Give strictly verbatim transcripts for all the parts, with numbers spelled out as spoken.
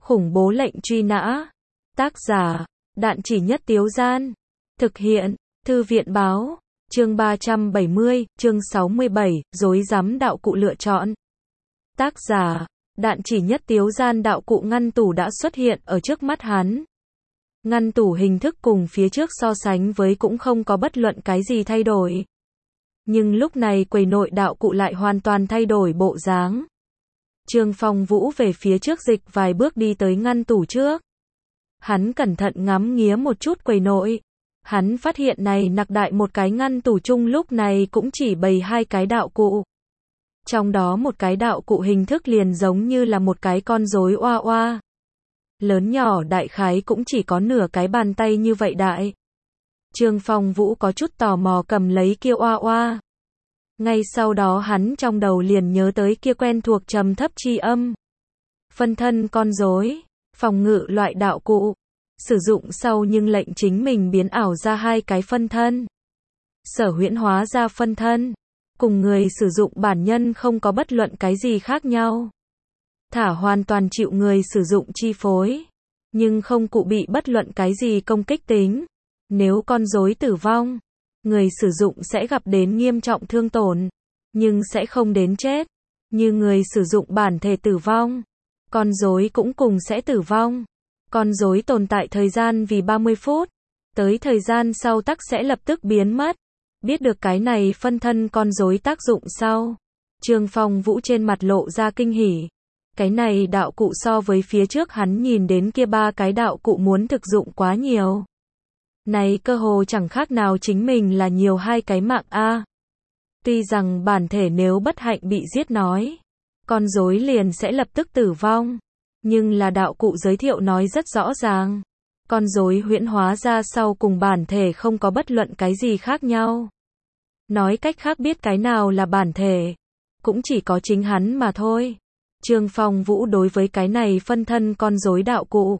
Khủng bố lệnh truy nã. Tác giả, Đạn Chỉ Nhất Tiếu Gian. Thực hiện, Thư viện báo. Chương ba trăm bảy mươi, chương sáu mươi bảy, rối rắm đạo cụ lựa chọn. Tác giả, Đạn Chỉ Nhất Tiếu Gian. Đạo cụ ngăn tủ đã xuất hiện ở trước mắt hắn. Ngăn tủ hình thức cùng phía trước so sánh với cũng không có bất luận cái gì thay đổi. Nhưng lúc này quầy nội đạo cụ lại hoàn toàn thay đổi bộ dáng. Trương Phong Vũ về phía trước dịch vài bước đi tới ngăn tủ trước. Hắn cẩn thận ngắm nghía một chút quầy nội. Hắn phát hiện này nặc đại một cái ngăn tủ chung lúc này cũng chỉ bày hai cái đạo cụ. Trong đó một cái đạo cụ hình thức liền giống như là một cái con rối oa oa. Lớn nhỏ đại khái cũng chỉ có nửa cái bàn tay như vậy đại. Trương Phong Vũ có chút tò mò cầm lấy kia oa oa. Ngay sau đó hắn trong đầu liền nhớ tới kia quen thuộc trầm thấp chi âm. Phân thân con rối, phòng ngự loại đạo cụ. Sử dụng sau nhưng lệnh chính mình biến ảo ra hai cái phân thân. Sở huyễn hóa ra phân thân. Cùng người sử dụng bản nhân không có bất luận cái gì khác nhau. Thả hoàn toàn chịu người sử dụng chi phối. Nhưng không cụ bị bất luận cái gì công kích tính. Nếu con rối tử vong, người sử dụng sẽ gặp đến nghiêm trọng thương tổn. Nhưng sẽ không đến chết. Như người sử dụng bản thể tử vong, con rối cũng cùng sẽ tử vong. Con rối tồn tại thời gian vì ba mươi phút. Tới thời gian sau tắc sẽ lập tức biến mất. Biết được cái này phân thân con rối tác dụng sau. Trương Phong Vũ trên mặt lộ ra kinh hỉ. Cái này đạo cụ so với phía trước hắn nhìn đến kia ba cái đạo cụ muốn thực dụng quá nhiều. Này cơ hồ chẳng khác nào chính mình là nhiều hai cái mạng a. Tuy rằng bản thể nếu bất hạnh bị giết nói, con rối liền sẽ lập tức tử vong. Nhưng là đạo cụ giới thiệu nói rất rõ ràng. Con rối huyễn hóa ra sau cùng bản thể không có bất luận cái gì khác nhau. Nói cách khác biết cái nào là bản thể, cũng chỉ có chính hắn mà thôi. Trương Phong Vũ đối với cái này phân thân con rối đạo cụ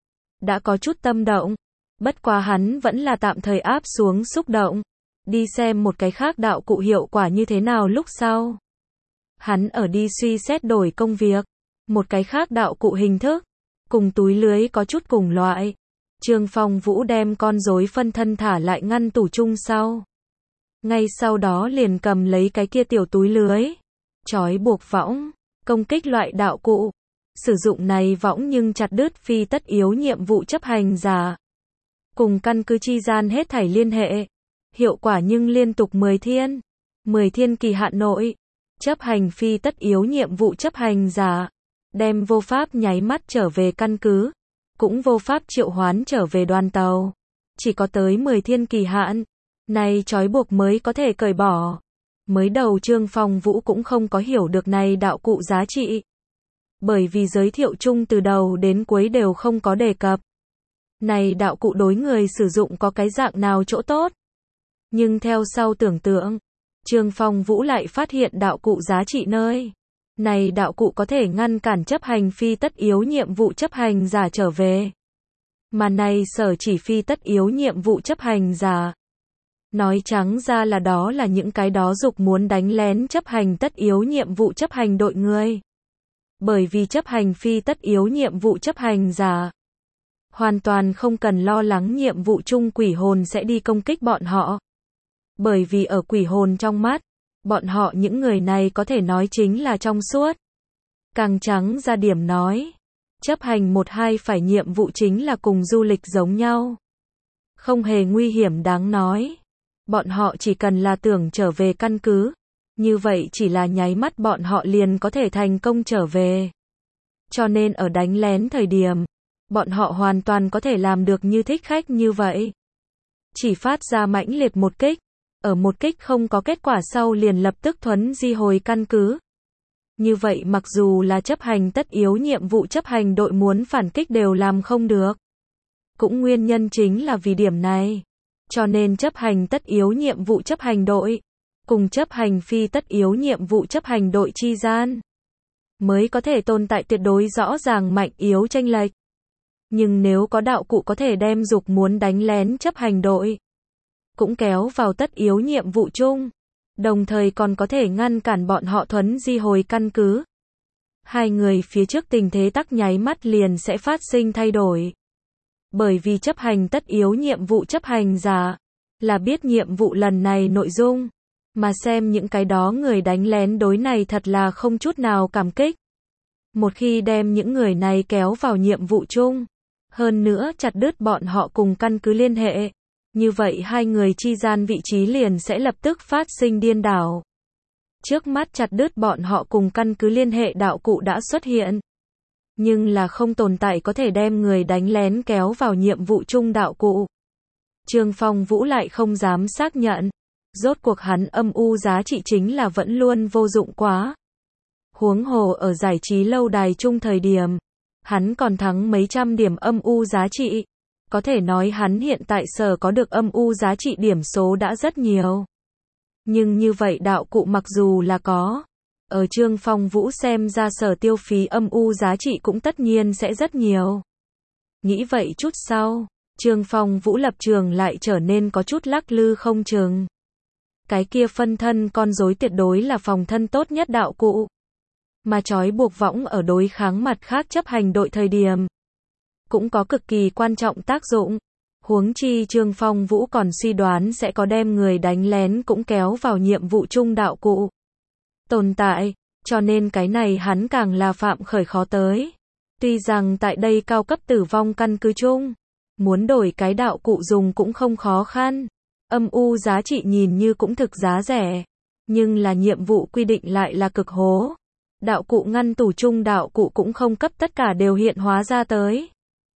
đã có chút tâm động. Bất quá hắn vẫn là tạm thời áp xuống xúc động. Đi xem một cái khác đạo cụ hiệu quả như thế nào lúc sau. Hắn ở đi suy xét đổi công việc. Một cái khác đạo cụ hình thức, cùng túi lưới có chút cùng loại. Trương Phong Vũ đem con rối phân thân thả lại ngăn tủ chung sau. Ngay sau đó liền cầm lấy cái kia tiểu túi lưới. Trói buộc võng, công kích loại đạo cụ. Sử dụng này võng nhưng chặt đứt phi tất yếu nhiệm vụ chấp hành giả. Cùng căn cứ chi gian hết thảy liên hệ. Hiệu quả nhưng liên tục mười thiên. mười thiên kỳ hạn nội. Chấp hành phi tất yếu nhiệm vụ chấp hành giả. Đem vô pháp nháy mắt trở về căn cứ. Cũng vô pháp triệu hoán trở về đoàn tàu. Chỉ có tới mười thiên kỳ hạn. Này trói buộc mới có thể cởi bỏ. Mới đầu Trương Phong Vũ cũng không có hiểu được này đạo cụ giá trị. Bởi vì giới thiệu chung từ đầu đến cuối đều không có đề cập. Này đạo cụ đối người sử dụng có cái dạng nào chỗ tốt. Nhưng theo sau tưởng tượng, Trương Phong Vũ lại phát hiện đạo cụ giá trị nơi. Này đạo cụ có thể ngăn cản chấp hành phi tất yếu nhiệm vụ chấp hành giả trở về. Mà này sở chỉ phi tất yếu nhiệm vụ chấp hành giả. Nói trắng ra là đó là những cái đó dục muốn đánh lén chấp hành tất yếu nhiệm vụ chấp hành đội người. Bởi vì chấp hành phi tất yếu nhiệm vụ chấp hành giả. Hoàn toàn không cần lo lắng nhiệm vụ chung quỷ hồn sẽ đi công kích bọn họ. Bởi vì ở quỷ hồn trong mắt, bọn họ những người này có thể nói chính là trong suốt. Càng trắng ra điểm nói, chấp hành một hai phải nhiệm vụ chính là cùng du lịch giống nhau. Không hề nguy hiểm đáng nói. Bọn họ chỉ cần là tưởng trở về căn cứ. Như vậy chỉ là nháy mắt bọn họ liền có thể thành công trở về. Cho nên ở đánh lén thời điểm, bọn họ hoàn toàn có thể làm được như thích khách như vậy. Chỉ phát ra mãnh liệt một kích. Ở một kích không có kết quả sau liền lập tức thuấn di hồi căn cứ. Như vậy mặc dù là chấp hành tất yếu nhiệm vụ chấp hành đội muốn phản kích đều làm không được. Cũng nguyên nhân chính là vì điểm này. Cho nên chấp hành tất yếu nhiệm vụ chấp hành đội, cùng chấp hành phi tất yếu nhiệm vụ chấp hành đội chi gian, mới có thể tồn tại tuyệt đối rõ ràng mạnh yếu chênh lệch. Nhưng nếu có đạo cụ có thể đem dục muốn đánh lén chấp hành đội, cũng kéo vào tất yếu nhiệm vụ chung, đồng thời còn có thể ngăn cản bọn họ thuấn di hồi căn cứ. hai người phía trước tình thế tắc nháy mắt liền sẽ phát sinh thay đổi. Bởi vì chấp hành tất yếu nhiệm vụ chấp hành giả, là biết nhiệm vụ lần này nội dung, mà xem những cái đó người đánh lén đối này thật là không chút nào cảm kích. Một khi đem những người này kéo vào nhiệm vụ chung, hơn nữa chặt đứt bọn họ cùng căn cứ liên hệ, như vậy hai người chi gian vị trí liền sẽ lập tức phát sinh điên đảo. Trước mắt chặt đứt bọn họ cùng căn cứ liên hệ đạo cụ đã xuất hiện, nhưng là không tồn tại có thể đem người đánh lén kéo vào nhiệm vụ chung đạo cụ. Trương Phong Vũ lại không dám xác nhận, rốt cuộc hắn âm u giá trị chính là vẫn luôn vô dụng quá. Huống hồ ở giải trí lâu đài chung thời điểm, hắn còn thắng mấy trăm điểm âm u giá trị. Có thể nói hắn hiện tại sở có được âm u giá trị điểm số đã rất nhiều. Nhưng như vậy đạo cụ mặc dù là có, ở Trương Phong Vũ xem ra sở tiêu phí âm u giá trị cũng tất nhiên sẽ rất nhiều. Nghĩ vậy chút sau, Trương Phong Vũ lập trường lại trở nên có chút lắc lư không chừng. Cái kia phân thân con rối tuyệt đối là phòng thân tốt nhất đạo cụ. Mà trói buộc võng ở đối kháng mặt khác chấp hành đội thời điểm, cũng có cực kỳ quan trọng tác dụng. Huống chi Trương Phong Vũ còn suy đoán sẽ có đem người đánh lén cũng kéo vào nhiệm vụ chung đạo cụ tồn tại, cho nên cái này hắn càng là phạm khởi khó tới. Tuy rằng tại đây cao cấp tử vong căn cứ chung, muốn đổi cái đạo cụ dùng cũng không khó khăn, âm u giá trị nhìn như cũng thực giá rẻ, nhưng là nhiệm vụ quy định lại là cực hố. Đạo cụ ngăn tủ chung đạo cụ cũng không cấp tất cả đều hiện hóa ra tới,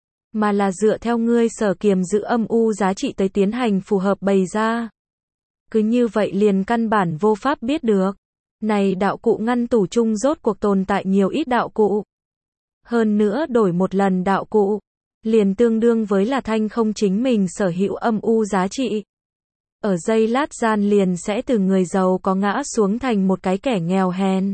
mà là dựa theo ngươi sở kiềm giữ âm u giá trị tới tiến hành phù hợp bày ra. Cứ như vậy liền căn bản vô pháp biết được, này đạo cụ ngăn tủ chung rốt cuộc tồn tại nhiều ít đạo cụ. Hơn nữa đổi một lần đạo cụ, liền tương đương với là thanh không chính mình sở hữu âm u giá trị. Ở giây lát gian liền sẽ từ người giàu có ngã xuống thành một cái kẻ nghèo hèn.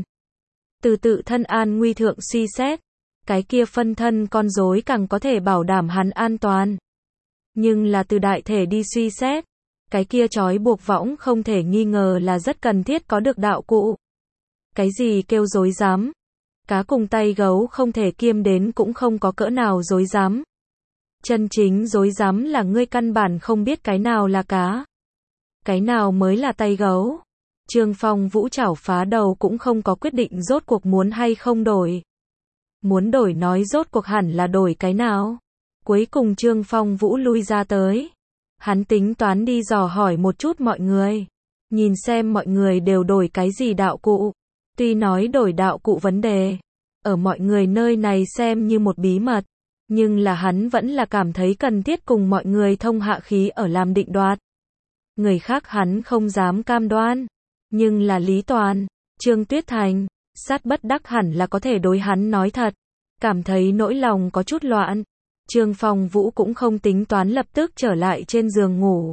Từ tự thân an nguy thượng suy xét, cái kia phân thân con rối càng có thể bảo đảm hắn an toàn. Nhưng là từ đại thể đi suy xét, cái kia trói buộc võng không thể nghi ngờ là rất cần thiết có được đạo cụ. Cái gì kêu dối dám? Cá cùng tay gấu không thể kiêm đến cũng không có cỡ nào dối dám. Chân chính dối dám là ngươi căn bản không biết cái nào là cá, cái nào mới là tay gấu. Trương Phong Vũ chảo phá đầu cũng không có quyết định rốt cuộc muốn hay không đổi. Muốn đổi nói rốt cuộc hẳn là đổi cái nào. Cuối cùng Trương Phong Vũ lui ra tới. Hắn tính toán đi dò hỏi một chút mọi người. Nhìn xem mọi người đều đổi cái gì đạo cụ. Tuy nói đổi đạo cụ vấn đề, ở mọi người nơi này xem như một bí mật. Nhưng là hắn vẫn là cảm thấy cần thiết cùng mọi người thông hạ khí ở làm định đoạt. Người khác hắn không dám cam đoan. Nhưng là Lý Toàn, Trương Tuyết Thành, Sát Bất Đắc hẳn là có thể đối hắn nói thật. Cảm thấy nỗi lòng có chút loạn. Trương Phong Vũ cũng không tính toán lập tức trở lại trên giường ngủ.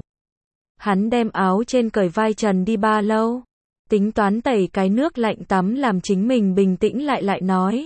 Hắn đem áo trên cởi vai trần đi ba lâu. Tính toán tẩy cái nước lạnh tắm làm chính mình bình tĩnh lại lại nói.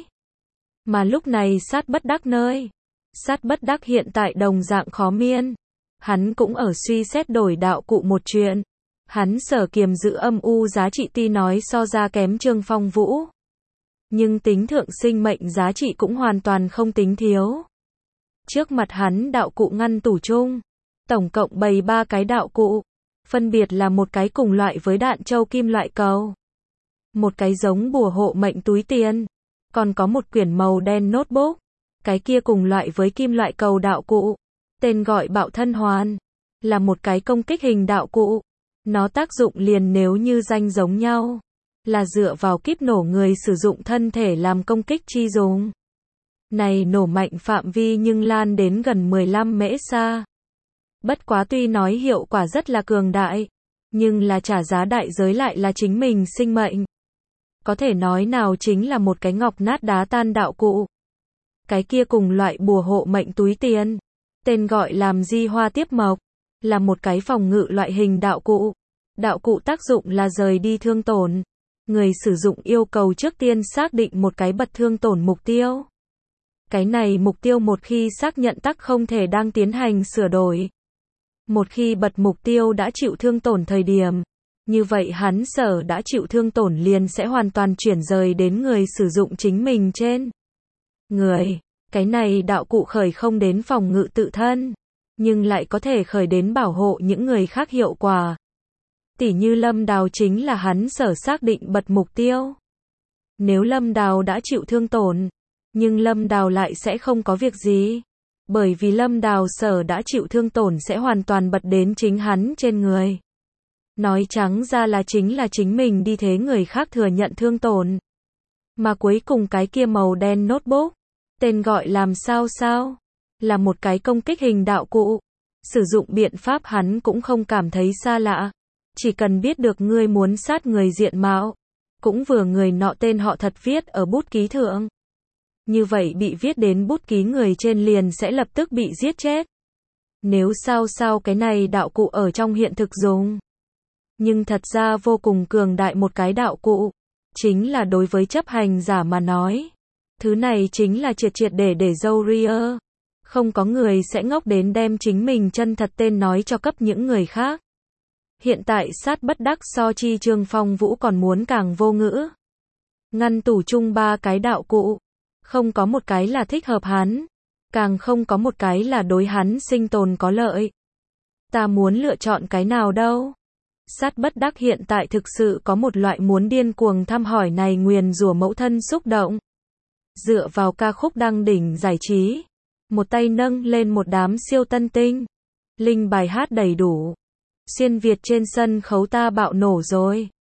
Mà lúc này Sát Bất Đắc nơi. Sát Bất Đắc hiện tại đồng dạng khó miên. Hắn cũng ở suy xét đổi đạo cụ một chuyện. Hắn sở kiềm giữ âm u giá trị tuy nói so ra kém Trương Phong Vũ. Nhưng tính thượng sinh mệnh giá trị cũng hoàn toàn không tính thiếu. Trước mặt hắn đạo cụ ngăn tủ chung. Tổng cộng bày ba cái đạo cụ. Phân biệt là một cái cùng loại với đạn châu kim loại cầu. Một cái giống bùa hộ mệnh túi tiền. Còn có một quyển màu đen notebook. Cái kia cùng loại với kim loại cầu đạo cụ. Tên gọi bạo thân hoàn. Là một cái công kích hình đạo cụ. Nó tác dụng liền nếu như danh giống nhau. Là dựa vào kíp nổ người sử dụng thân thể làm công kích chi dùng. Này nổ mạnh phạm vi nhưng lan đến gần mười lăm mễ xa. Bất quá tuy nói hiệu quả rất là cường đại, nhưng là trả giá đại giới lại là chính mình sinh mệnh. Có thể nói nào chính là một cái ngọc nát đá tan đạo cụ. Cái kia cùng loại bùa hộ mệnh túi tiền. Tên gọi làm di hoa tiếp mộc. Là một cái phòng ngự loại hình đạo cụ. Đạo cụ tác dụng là rời đi thương tổn. Người sử dụng yêu cầu trước tiên xác định một cái bật thương tổn mục tiêu. Cái này mục tiêu một khi xác nhận tắc không thể đang tiến hành sửa đổi. Một khi bật mục tiêu đã chịu thương tổn thời điểm, Như vậy hắn sở đã chịu thương tổn liền sẽ hoàn toàn chuyển rời đến người sử dụng chính mình trên người. Cái này đạo cụ khởi không đến phòng ngự tự thân, nhưng lại có thể khởi đến bảo hộ những người khác hiệu quả. Tỉ như Lâm Đào chính là hắn sở xác định bật mục tiêu. Nếu Lâm Đào đã chịu thương tổn, nhưng Lâm Đào lại sẽ không có việc gì. Bởi vì Lâm Đào sở đã chịu thương tổn sẽ hoàn toàn bật đến chính hắn trên người. Nói trắng ra là chính là chính mình đi thế người khác thừa nhận thương tổn. Mà cuối cùng cái kia màu đen notebook, tên gọi làm sao sao, là một cái công kích hình đạo cụ. Sử dụng biện pháp hắn cũng không cảm thấy xa lạ. Chỉ cần biết được ngươi muốn sát người diện mạo, cũng vừa người nọ tên họ thật viết ở bút ký thượng. Như vậy bị viết đến bút ký người trên liền sẽ lập tức bị giết chết. Nếu sao sao cái này đạo cụ ở trong hiện thực dùng, nhưng thật ra vô cùng cường đại một cái đạo cụ, chính là đối với chấp hành giả mà nói. Thứ này chính là triệt triệt để để dâu ria. Không có người sẽ ngốc đến đem chính mình chân thật tên nói cho cấp những người khác. Hiện tại sát bất đắc so chi Trương Phong Vũ còn muốn càng vô ngữ. Ngăn tủ chung ba cái đạo cụ, không có một cái là thích hợp hắn, càng không có một cái là đối hắn sinh tồn có lợi. Ta muốn lựa chọn cái nào đâu? Sát bất đắc hiện tại thực sự có một loại muốn điên cuồng thăm hỏi này nguyền rủa mẫu thân xúc động. Dựa vào ca khúc đăng đỉnh giải trí, một tay nâng lên một đám siêu tân tinh, linh bài hát đầy đủ. Xuyên Việt trên sân khấu ta bạo nổ rồi.